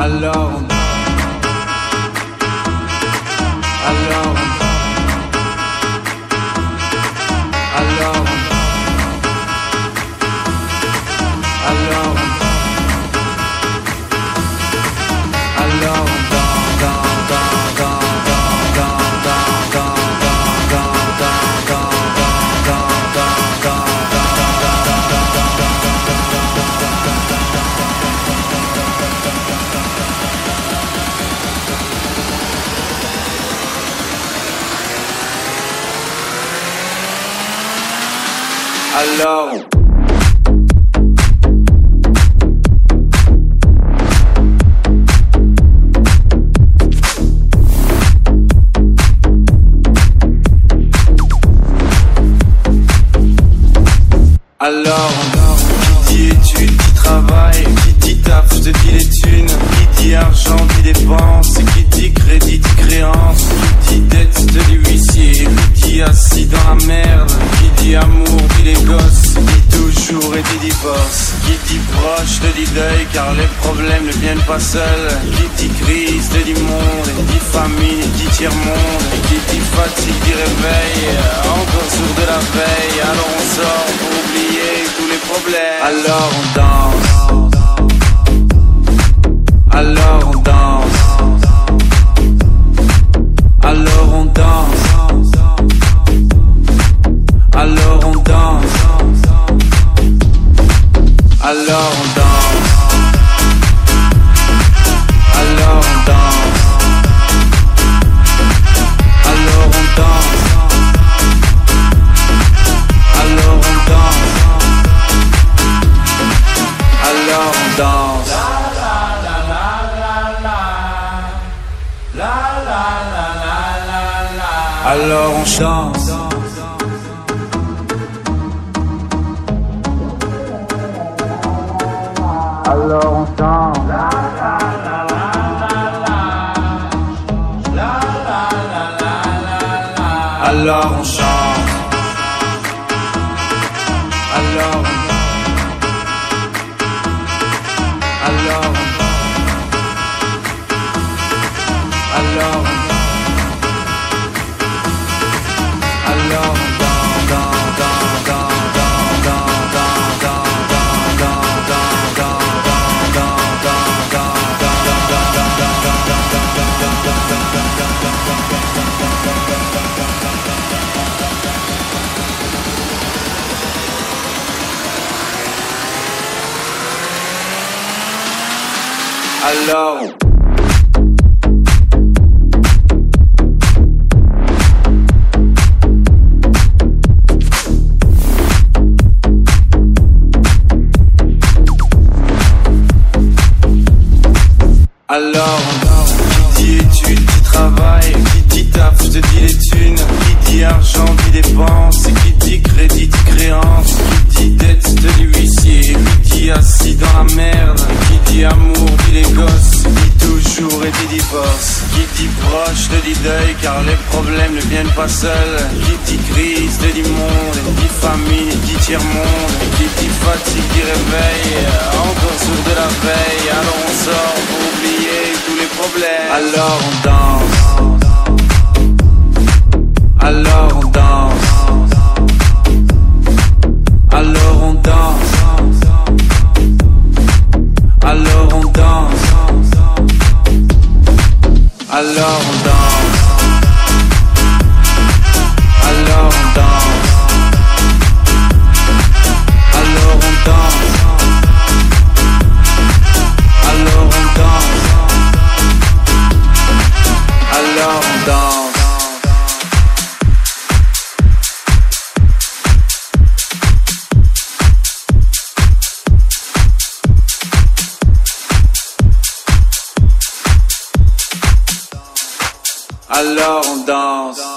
Alors qui dit études, qui travaille, qui dit taf, je te dis les thunes, qui dit argent, dit dépense, qui dit crédit, dit créance, qui dit dette, je te dis huissier, qui dit assis dans la merde, qui dit amour, dit les gosses, dit toujours et dit divorce, qui dit proche, te dit deuil, car les problèmes ne viennent pas seuls, qui dit crise, te dit monde, qui dit famine, dit tiers-monde, qui dit fatigue, dit réveil, encore sourd de la veille, alors on sort pour oublier tous les problèmes. Alors on danse, alors on danse, alors on danse, alors on danse, alors on danse, alors on danse, alors on danse, alors on danse, alors on danse. Alors on chante. Alors on chante. Alors on chante. Alors qui dit études, qui travaille, qui dit taf, je te dis les thunes, qui dit argent, dit dépense, qui dit crédit, dit créance, qui dit dette, je te dis huissier, qui dit assis dans la merde, qui dit amour, dit les gosses, dit toujours et dit divorce, qui dit proche, te dit deuil, car les problèmes ne viennent pas seuls, qui dit crise, te dit monde, dit famine, dit tiers-monde, qui dit fatigue, dit réveil, encore sourd de la veille, alors on sort pour oublier tous les problèmes. Alors on danse, alors on danse, alors on danse, alors on danse, alors on danse, alors on danse, alors on danse, alors on danse, alors on danse. Alors on danse.